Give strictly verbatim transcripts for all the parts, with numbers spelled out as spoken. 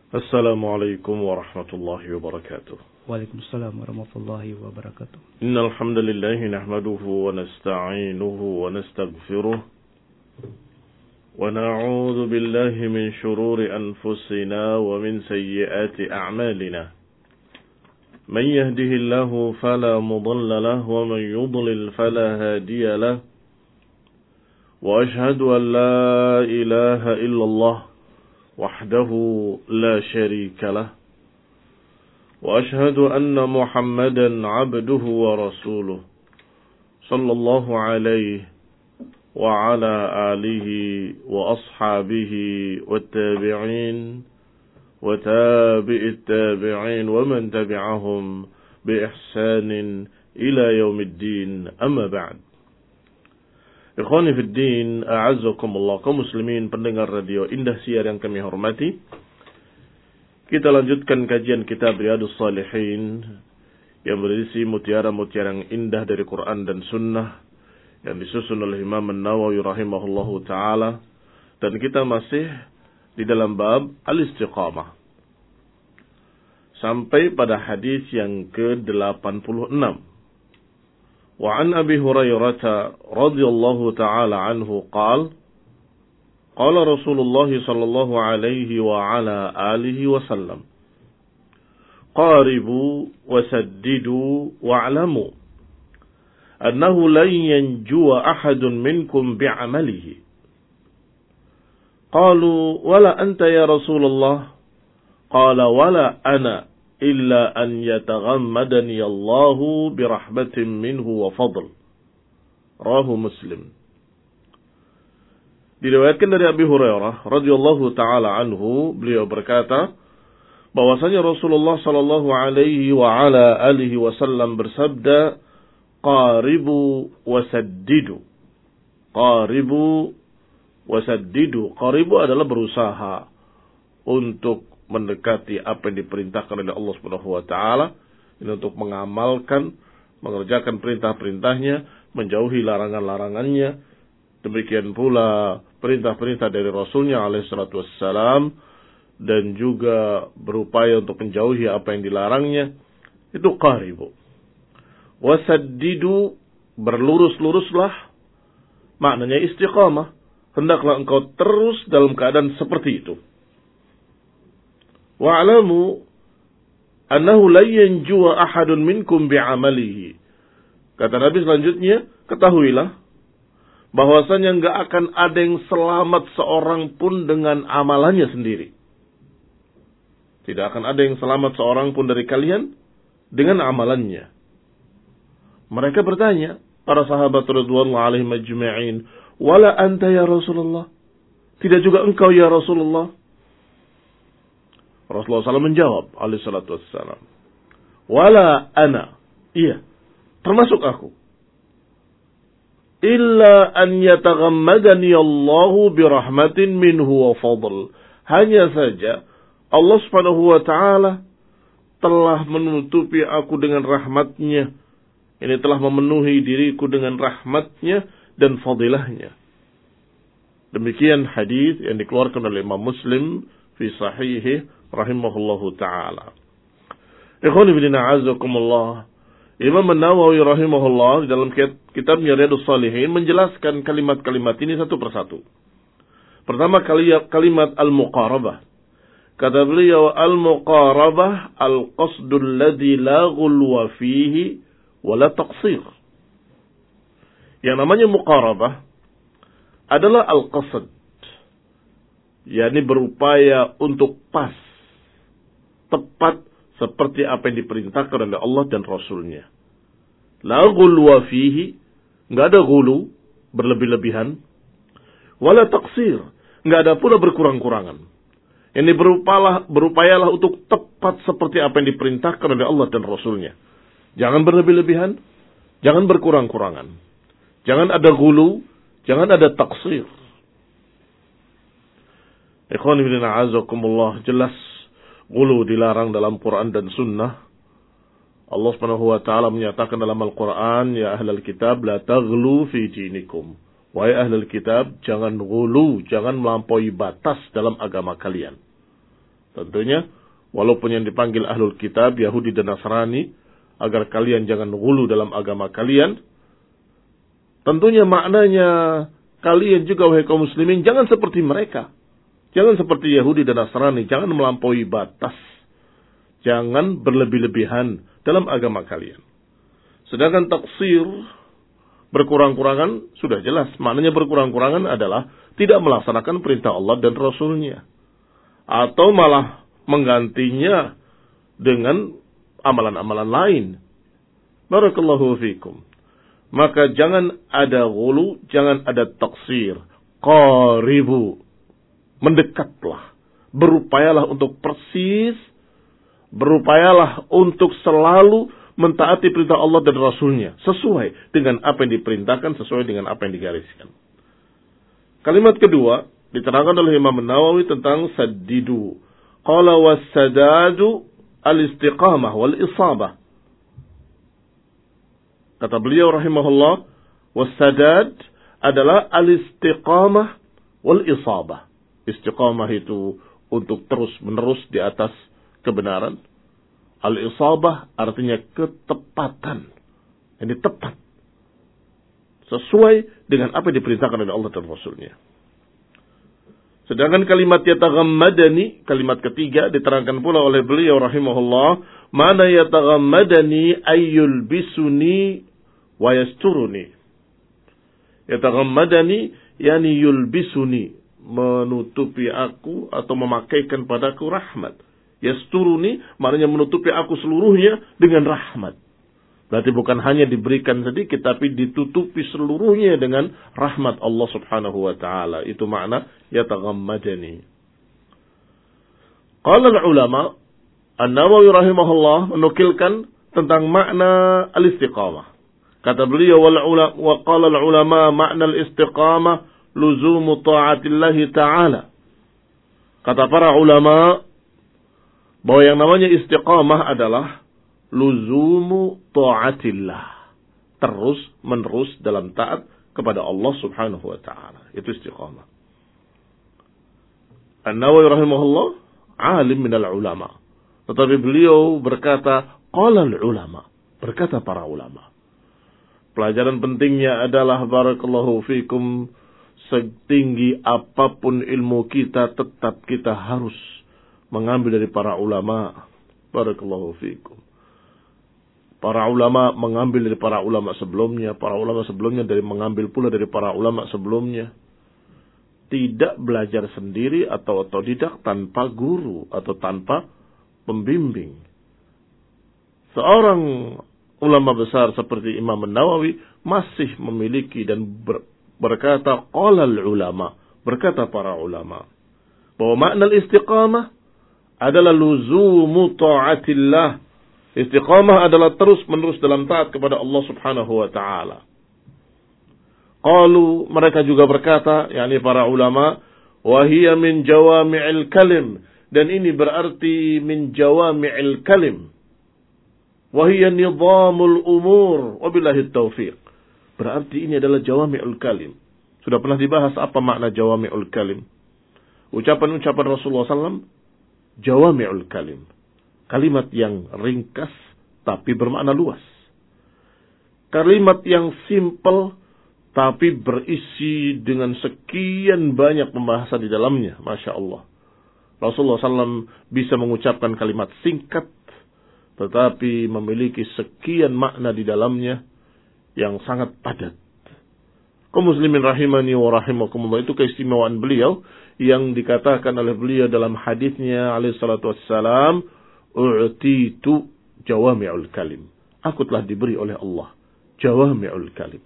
Assalamualaikum warahmatullahi wabarakatuh. Waalaikumsalam warahmatullahi wabarakatuh. Innal hamdalillah nahmaduhu wa nasta'inuhu wa nastaghfiruh wa na'udzu billahi min shururi anfusina wa min sayyiati a'malina. Man yahdihillahu fala mudilla lahu wa man yudlil fala hadiya lahu. Wa ashhadu an la ilaha illallah وحده لا شريك له وأشهد أن محمدا عبده ورسوله صلى الله عليه وعلى آله وأصحابه والتابعين وتابع التابعين ومن تبعهم بإحسان إلى يوم الدين أما بعد. Ikhwani fid din, a'azzakumullah, kaum muslimin pendengar radio Indah Siar yang kami hormati. Kita lanjutkan kajian kitab Riyadhus Shalihin yang berisi mutiara-mutiara yang indah dari Quran dan Sunnah yang disusun oleh Imam An-Nawawi rahimahullahu taala, dan kita masih di dalam bab al-istiqamah sampai pada hadis yang ke delapan puluh enam. وعن أبي هريرة رضي الله تعالى عنه قال قال رسول الله صلى الله عليه وعلى آله وسلم قاربوا وسددوا واعلموا أنه لن ينجو أحد منكم بعمله قالوا ولا أنت يا رسول الله قال ولا أنا إلا أن يتغمدني الله برحمة منه وفضل. Rawahu Muslim. Diriwayatkan dari Abi Hurairah radhiyallahu taala anhu, beliau berkata bahwasanya Rasulullah sallallahu alaihi wa ala alihi wasallam bersabda, qaribu wasaddidu. Qaribu wasaddidu. Qaribu adalah berusaha untuk mendekati apa yang diperintahkan oleh Allah Subhanahu wa taala, ini untuk mengamalkan, mengerjakan perintah-perintahnya, menjauhi larangan-larangannya. Demikian pula perintah-perintah dari Rasulnya alaihi salatu wassalam, dan juga berupaya untuk menjauhi apa yang dilarangnya. Itu qaribu. Wasaddidu, berlurus-luruslah, maknanya istiqamah. Hendaklah engkau terus dalam keadaan seperti itu. Wa'lamu annahu la yanjuwa ahadun minkum bi'amalihi. Kata Nabi selanjutnya, ketahuilah bahwasanya enggak akan ada yang selamat seorang pun dengan amalannya sendiri. Tidak akan ada yang selamat seorang pun dari kalian dengan amalannya. Mereka bertanya, para sahabat radhiyallahu alaihim ajma'in, wala anta ya Rasulullah? Tidak juga engkau ya Rasulullah? Rasulullah shallallahu alaihi wasallam menjawab alaihi salatu wassalam, wala ana, iya, termasuk aku, illa an yataghammadani Allahu birahmatin minhu wa fadl. Hanya saja Allah subhanahu wa ta'ala telah menutupi aku dengan rahmatnya. Ini telah memenuhi diriku dengan rahmatnya dan fadilahnya. Demikian hadis yang dikeluarkan oleh Imam Muslim fi sahihih rahimahullahu ta'ala. Ikhwani fillah a'azzakumullah. Imam An-Nawawi rahimahullah dalam kitabnya Riyadhus Shalihin menjelaskan kalimat-kalimat ini satu persatu. Pertama kalimat al-muqarabah. Kata beliau, al-muqarabah al-qasdul ladzi la ghulwa fihi wa la taqsir. Yang namanya muqarabah adalah al-qasd, yakni berupaya untuk pas, tepat seperti apa yang diperintahkan oleh Allah dan Rasulnya. La ghulwa fihi, enggak ada ghulu, berlebih-lebihan. Wala taqsir, enggak ada pula berkurang-kurangan. Ini berupayalah, berupayalah untuk tepat seperti apa yang diperintahkan oleh Allah dan Rasulnya. Jangan berlebih-lebihan, jangan berkurang-kurangan. Jangan ada ghulu, jangan ada taqsir. Ikhwan fillah a'azzakumullah, jelas ghulu dilarang dalam Quran dan Sunnah. Allah Subhanahu wa taala menyatakan dalam Al-Quran, ya ahlal kitab la taghlu fi dinikum. Wahai ahlul kitab, jangan ghulu, jangan melampaui batas dalam agama kalian. Tentunya, walaupun yang dipanggil ahlul kitab, Yahudi dan Nasrani, agar kalian jangan ghulu dalam agama kalian, tentunya maknanya kalian juga wahai kaum muslimin jangan seperti mereka. Jangan seperti Yahudi dan Nasrani, jangan melampaui batas. Jangan berlebih-lebihan dalam agama kalian. Sedangkan taksir, berkurang-kurangan, sudah jelas. Maknanya berkurang-kurangan adalah tidak melaksanakan perintah Allah dan Rasulnya. Atau malah menggantinya dengan amalan-amalan lain. Barakallahu fikum. Maka jangan ada ghulu, jangan ada taksir. Qaribu. Mendekatlah. Berupayalah untuk persis. Berupayalah untuk selalu mentaati perintah Allah dan Rasulnya. Sesuai dengan apa yang diperintahkan, sesuai dengan apa yang digariskan. Kalimat kedua, diterangkan oleh Imam Nawawi tentang saddidu. Qala was-sadadu al-istiqamah wal-isabah. Kata beliau rahimahullah, was-sadad adalah al-istiqamah wal-isabah. Istiqamah itu untuk terus-menerus di atas kebenaran. Al-isabah artinya ketepatan. Ini tepat. Sesuai dengan apa yang diperintahkan oleh Allah dan Rasulnya. Sedangkan kalimat yataghammadani, kalimat ketiga diterangkan pula oleh beliau rahimahullah, mana yataghammadani ayyul bisuni wa yasturuni. Yataghammadani yani yulbisuni, menutupi aku atau memakaikan padaku rahmat. Yasturuni maknanya menutupi aku seluruhnya dengan rahmat. Berarti bukan hanya diberikan sedikit, tapi ditutupi seluruhnya dengan rahmat Allah subhanahu wa ta'ala. Itu makna yataghammadani. Qala al-ulama, An-Nawawi rahimahullah menukilkan tentang makna al-istiqamah. Kata beliau, wa qala al-ulama makna al-istiqamah luzumu ta'atillahi ta'ala. Kata para ulama, bahwa yang namanya istiqamah adalah luzumu ta'atillah. Terus menerus dalam taat kepada Allah subhanahu wa ta'ala. Itu istiqamah. An-Nawawi rahimahullah, alim minal ulama. Tetapi beliau berkata, qala al-ulama. Berkata para ulama. Pelajaran pentingnya adalah, barakallahu fikum, setinggi apapun ilmu kita, tetap kita harus mengambil dari para ulama. Barakallahu fikum. Para ulama mengambil dari para ulama sebelumnya. Para ulama sebelumnya dari mengambil pula dari para ulama sebelumnya. Tidak belajar sendiri atau otodidak tanpa guru atau tanpa pembimbing. Seorang ulama besar seperti Imam Nawawi masih memiliki dan ber, berkata qala al-ulama, berkata para ulama, bahwa makna istiqamah adalah luzumu ta'atillah. Istiqamah adalah terus-menerus dalam taat kepada Allah subhanahu wa ta'ala. Qalu, mereka juga berkata, yakni para ulama, wa hiya min jawami'il kalim, dan ini berarti min jawami'il kalim. Wa hiya nizamul umur, wabillahi taufiq. Berarti ini adalah jawami'ul kalim. Sudah pernah dibahas apa makna jawami'ul kalim. Ucapan-ucapan Rasulullah sallallahu alaihi wasallam, jawami'ul kalim. Kalimat yang ringkas tapi bermakna luas. Kalimat yang simple tapi berisi dengan sekian banyak pembahasan di dalamnya. Masya Allah. Rasulullah sallallahu alaihi wasallam bisa mengucapkan kalimat singkat tetapi memiliki sekian makna di dalamnya yang sangat padat. Kaum muslimin rahimani wa rahimakumullah, itu keistimewaan beliau yang dikatakan oleh beliau dalam hadisnya alaihi salatu wassalam, u'titu jawami'ul kalim. Aku telah diberi oleh Allah jawami'ul kalim.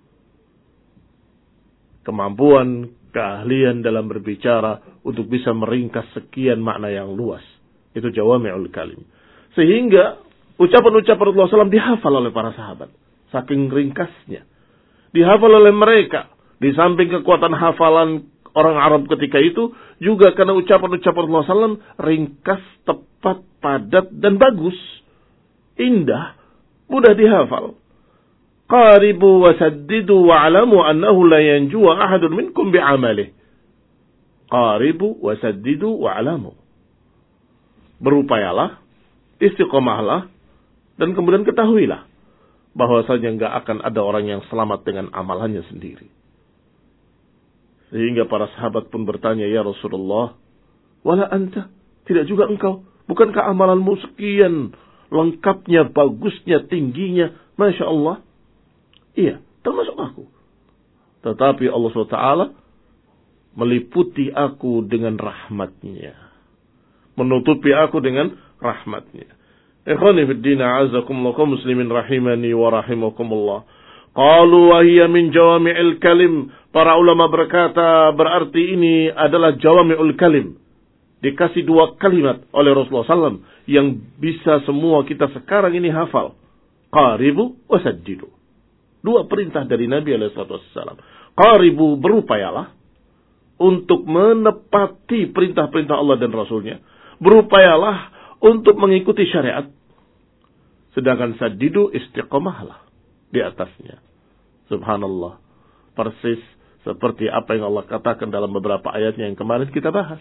Kemampuan, keahlian dalam berbicara untuk bisa meringkas sekian makna yang luas. Itu jawami'ul kalim. Sehingga ucapan-ucapan Rasulullah sallallahu alaihi wasallam dihafal oleh para sahabat. Saking ringkasnya. Dihafal oleh mereka. Di samping kekuatan hafalan orang Arab ketika itu, juga karena ucapan-ucapan Rasulullah sallallahu alaihi wasallam ringkas, tepat, padat, dan bagus. Indah, mudah dihafal. Qaribu wa saddidu wa'alamu annahu la yanjuwa ahadun minkum bi'amalih. Qaribu wa saddidu wa'alamu. berupayalah, istiqomahlah, dan kemudian ketahuilah bahwasanya enggak akan ada orang yang selamat dengan amalannya sendiri. Sehingga para sahabat pun bertanya, ya Rasulullah, wala anta, tidak juga engkau, bukankah amalanmu sekian lengkapnya, bagusnya, tingginya, Masya Allah? Iya, termasuk aku. Tetapi Allah subhanahu wa taala meliputi aku dengan rahmatnya, menutupi aku dengan rahmatnya. Ikhwani fid din, a'azakumullah, kaum muslimin rahimani wa rahimakumullah. Qalu wa hiya min jawami'il kalim. Para ulama berkata berarti ini adalah jawami'ul kalim. Dikasih dua kalimat oleh Rasulullah sallallahu alaihi wasallam yang bisa semua kita sekarang ini hafal. Qaribu wa saddidu. Dua perintah dari Nabi alaihi wasallam. Qaribu, berupayalah untuk menepati perintah-perintah Allah dan Rasulnya. Berupayalah untuk mengikuti syariat. Sedangkan saddidu, istiqomahlah di atasnya. Subhanallah. Persis seperti apa yang Allah katakan dalam beberapa ayatnya yang kemarin kita bahas.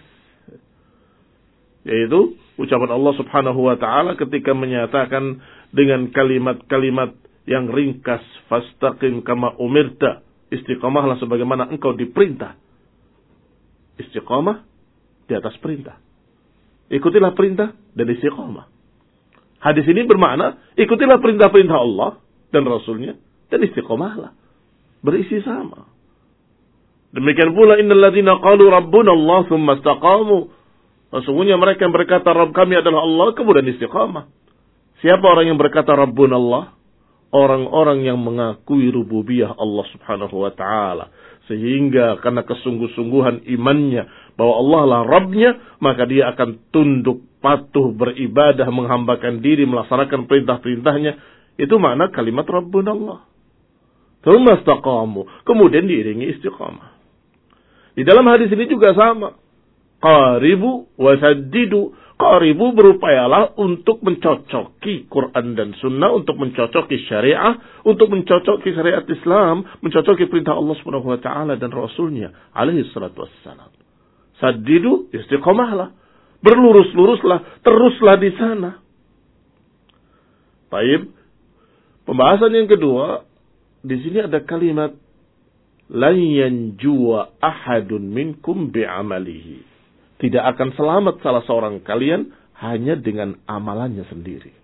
Yaitu ucapan Allah subhanahu wa ta'ala ketika menyatakan dengan kalimat-kalimat yang ringkas. Fastaqim kama umirta. Istiqomahlah sebagaimana engkau diperintah. Istiqomah di atas perintah. Ikutilah perintah dan istiqomah. Hadis ini bermakna ikutilah perintah-perintah Allah dan Rasulnya dan istiqomahlah. Berisi sama. Demikian pula innal ladzina qalu rabbuna Allah tsumma istaqamu. Sesungguhnya mereka yang berkata Rabb kami adalah Allah kemudian istiqamah. Siapa orang yang berkata Rabbuna Allah? Orang-orang yang mengakui rububiyah Allah subhanahu wa ta'ala. Sehingga karena kesungguh-sungguhan imannya bahwa Allah lah Rabbnya, maka dia akan tunduk, patuh, beribadah, menghambakan diri, melaksanakan perintah-perintahnya. Itu makna kalimat Rabbuna Allah. Tsumma istaqamu. Kemudian diiringi istiqamah. Di dalam hadis ini juga sama. Qaribu wa saddidu. Qaribu, berupayalah untuk mencocoki Quran dan Sunnah, untuk mencocoki syariah, untuk mencocoki syariat Islam, mencocoki perintah Allah subhanahu wa ta'ala dan Rasulnya alaihi salatu wassalam. Saddidu, istiqomahlah. Berlurus-luruslah, teruslah di sana. Baik. Pembahasan yang kedua, di sini ada kalimat lan yanjuwa ahadun minkum bi'amalihi. Tidak akan selamat salah seorang kalian hanya dengan amalannya sendiri.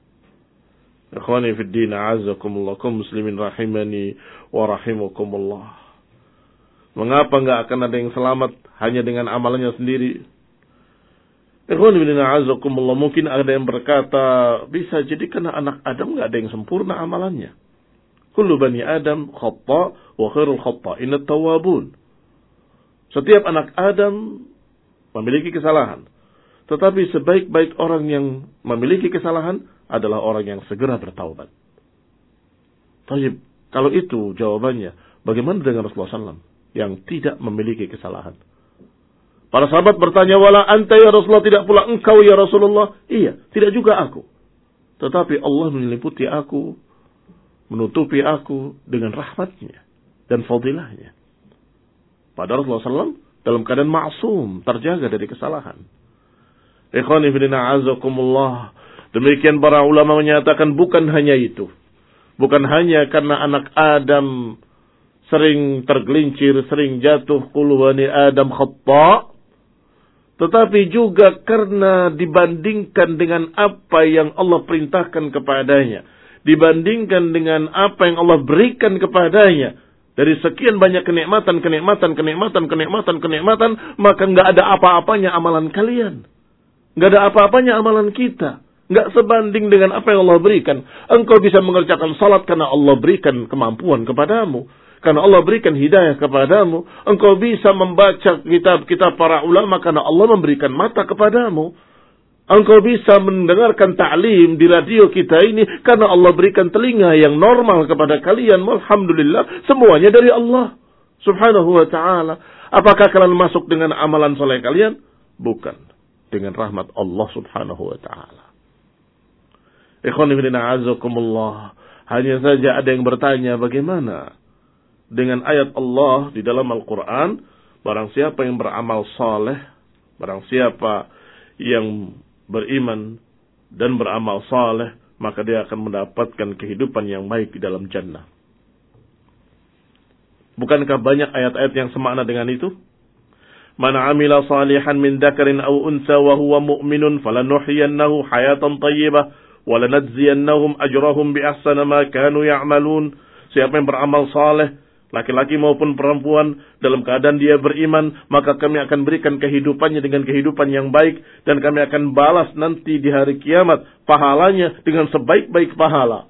Ikhwani fid din, a'azakumullah, kaum muslimin rahimani wa rahimakumullah. Mengapa enggak akan ada yang selamat hanya dengan amalannya sendiri? Ikhwani fid din, a'azakumullah, mungkin ada yang berkata, bisa jadi karena anak Adam enggak ada yang sempurna amalannya. Kullu bani Adam khata wa khairul khata'in at-tawwabun. Setiap anak Adam memiliki kesalahan. Tetapi sebaik-baik orang yang memiliki kesalahan adalah orang yang segera bertaubat. Taib, kalau itu jawabannya, bagaimana dengan Rasulullah sallallahu alaihi wasallam yang tidak memiliki kesalahan? Para sahabat bertanya, wala anta ya Rasulullah, tidak pula engkau ya Rasulullah? Iya, tidak juga aku. Tetapi Allah menyelimuti aku, menutupi aku dengan rahmatnya dan fadilahnya. Pada Rasulullah sallallahu alaihi wasallam dalam keadaan maksum, terjaga dari kesalahan. Ikhwani fillah azakumullah. Demikian para ulama menyatakan bukan hanya itu. Bukan hanya karena anak Adam sering tergelincir, sering jatuh, kullu bani Adam khata'. Tetapi juga karena dibandingkan dengan apa yang Allah perintahkan kepadanya. Dibandingkan dengan apa yang Allah berikan kepadanya. Dari sekian banyak kenikmatan, kenikmatan, kenikmatan, kenikmatan, kenikmatan, maka enggak ada apa-apanya amalan kalian. Enggak ada apa-apanya amalan kita. Enggak sebanding dengan apa yang Allah berikan. Engkau bisa mengerjakan salat karena Allah berikan kemampuan kepadamu. Karena Allah berikan hidayah kepadamu. Engkau bisa membaca kitab-kitab para ulama karena Allah memberikan mata kepadamu. Engkau bisa mendengarkan ta'lim di radio kita ini karena Allah berikan telinga yang normal kepada kalian. Alhamdulillah, semuanya dari Allah subhanahu wa ta'ala. Apakah kalian masuk dengan amalan soleh kalian? Bukan. Dengan rahmat Allah subhanahu wa ta'ala. Ikhwani fillah azakumullah. Hanya saja ada yang bertanya, bagaimana dengan ayat Allah di dalam Al-Quran? Barang siapa yang beramal soleh, barang siapa yang beriman dan beramal saleh, maka dia akan mendapatkan kehidupan yang baik di dalam jannah. Bukankah banyak ayat-ayat yang semakna dengan itu? Man 'amila salihan min dzakarin aw unsa wa huwa mu'minun falanuhyiyannahu hayatan thayyibah wa lanajziyannahum ajrahum bi ahsani ma kanu ya'malun. Siapa yang beramal saleh, laki-laki maupun perempuan, dalam keadaan dia beriman, maka kami akan berikan kehidupannya dengan kehidupan yang baik, dan kami akan balas nanti di hari kiamat pahalanya dengan sebaik-baik pahala.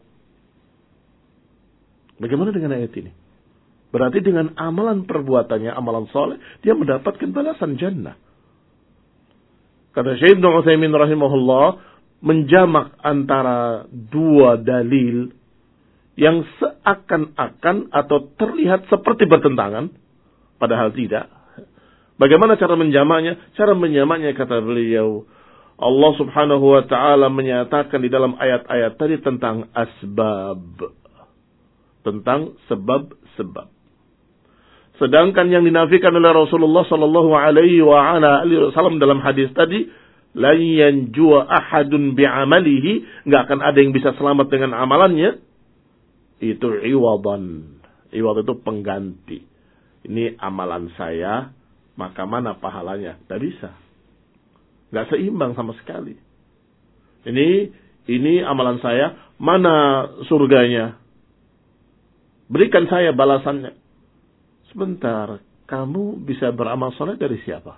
Bagaimana dengan ayat ini? Berarti dengan amalan perbuatannya, amalan soleh, dia mendapatkan balasan jannah. Kata Syekh Ibnu Utsaimin rahimahullah, menjamak antara dua dalil yang seakan-akan atau terlihat seperti bertentangan, padahal tidak. Bagaimana cara menjamaknya? Cara menjamaknya, kata beliau, Allah subhanahu wa ta'ala menyatakan di dalam ayat-ayat tadi tentang asbab. Tentang sebab-sebab. Sedangkan yang dinafikan oleh Rasulullah sallallahu alaihi wasallam dalam hadis tadi, la yanjua ahadun bi'amalihi, enggak akan ada yang bisa selamat dengan amalannya. Itu iwadan. Iwad itu pengganti. Ini amalan saya, maka mana pahalanya? Tidak bisa. Enggak seimbang sama sekali. Ini ini amalan saya, mana surganya? Berikan saya balasannya. Sebentar, kamu bisa beramal saleh dari siapa?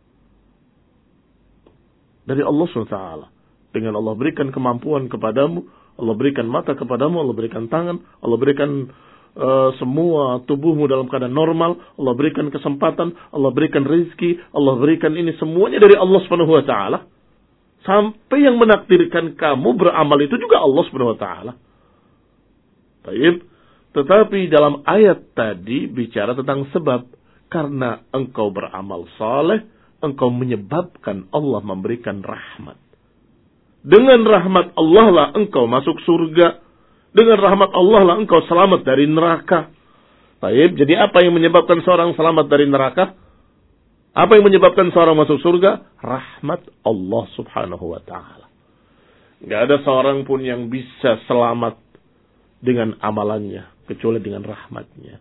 Dari Allah subhanahu wa taala. Dengan Allah berikan kemampuan kepadamu, Allah berikan mata kepadamu, Allah berikan tangan, Allah berikan uh, semua tubuhmu dalam keadaan normal, Allah berikan kesempatan, Allah berikan rezeki, Allah berikan ini semuanya dari Allah subhanahu wa taala. Sampai yang menakdirkan kamu beramal itu juga Allah subhanahu wa taala. Baik. Tetapi dalam ayat tadi bicara tentang sebab. Karena engkau beramal saleh, engkau menyebabkan Allah memberikan rahmat. Dengan rahmat Allah lah engkau masuk surga. Dengan rahmat Allah lah engkau selamat dari neraka. Baik, jadi apa yang menyebabkan seorang selamat dari neraka? Apa yang menyebabkan seorang masuk surga? Rahmat Allah subhanahu wa ta'ala. Gak ada seorang pun yang bisa selamat dengan amalannya, kecuali dengan rahmatnya.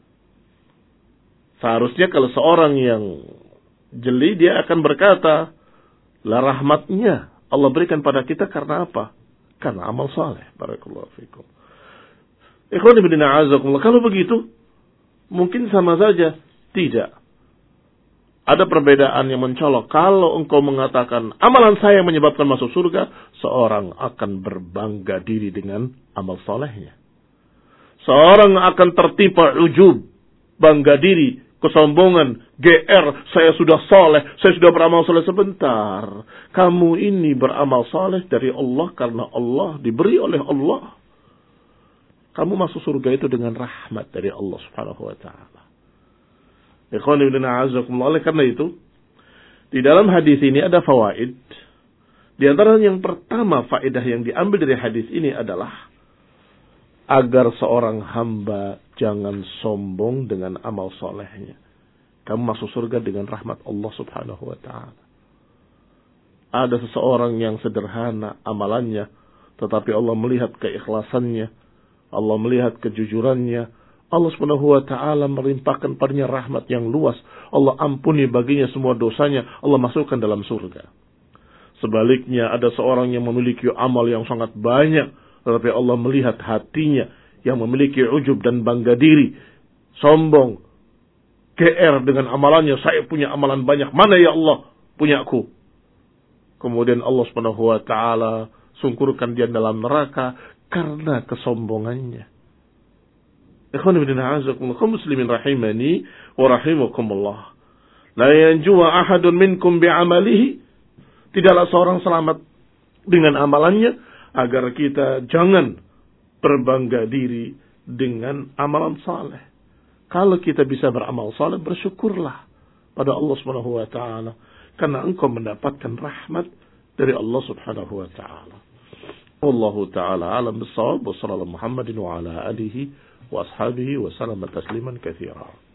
Seharusnya kalau seorang yang jeli, dia akan berkata, lah rahmatnya Allah berikan pada kita karena apa? Karena amal saleh. Barakallahu fikum. Ikhwan fillah a'azakumullah. Kalau begitu, mungkin sama saja. Tidak. Ada perbedaan yang mencolok. Kalau engkau mengatakan, amalan saya menyebabkan masuk surga, seorang akan berbangga diri dengan amal salehnya. Seorang akan tertimpa ujub, bangga diri, kesombongan, G R, saya sudah saleh, saya sudah beramal saleh. Sebentar, kamu ini beramal saleh dari Allah karena Allah, diberi oleh Allah. Kamu masuk surga itu dengan rahmat dari Allah subhanahu wa ta'ala. Ikhwan ibn a'azakumullah. Oleh karena itu, di dalam hadis ini ada fawaid. Di antara yang pertama, faedah yang diambil dari hadis ini adalah agar seorang hamba jangan sombong dengan amal solehnya. Kamu masuk surga dengan rahmat Allah subhanahu wa ta'ala. Ada seseorang yang sederhana amalannya, tetapi Allah melihat keikhlasannya, Allah melihat kejujurannya, Allah subhanahu wa ta'ala melimpahkan padanya rahmat yang luas. Allah ampuni baginya semua dosanya, Allah masukkan dalam surga. Sebaliknya ada seorang yang memiliki amal yang sangat banyak, tetapi Allah melihat hatinya yang memiliki ujub dan bangga diri, sombong, G R dengan amalannya, saya punya amalan banyak, mana ya Allah punyaku. Kemudian Allah subhanahu wa ta'ala sungkurkan dia dalam neraka karena kesombongannya. Ikhwan ibn a'azakumullah, kaum muslimin rahimani wa rahimakumullah. La yanjua ahadun minkum bi'amalihi. Tidaklah seorang selamat dengan amalannya, agar kita jangan berbangga diri dengan amalan saleh. Kalau kita bisa beramal saleh, bersyukurlah pada Allah Subhanahu wa taala, karena engkau mendapatkan rahmat dari Allah Subhanahu wa taala. Wallahu taala alam bis-shawab. Wa sallallahu Muhammadin wa ala alihi wa ashabihi wa sallama tasliman katsira.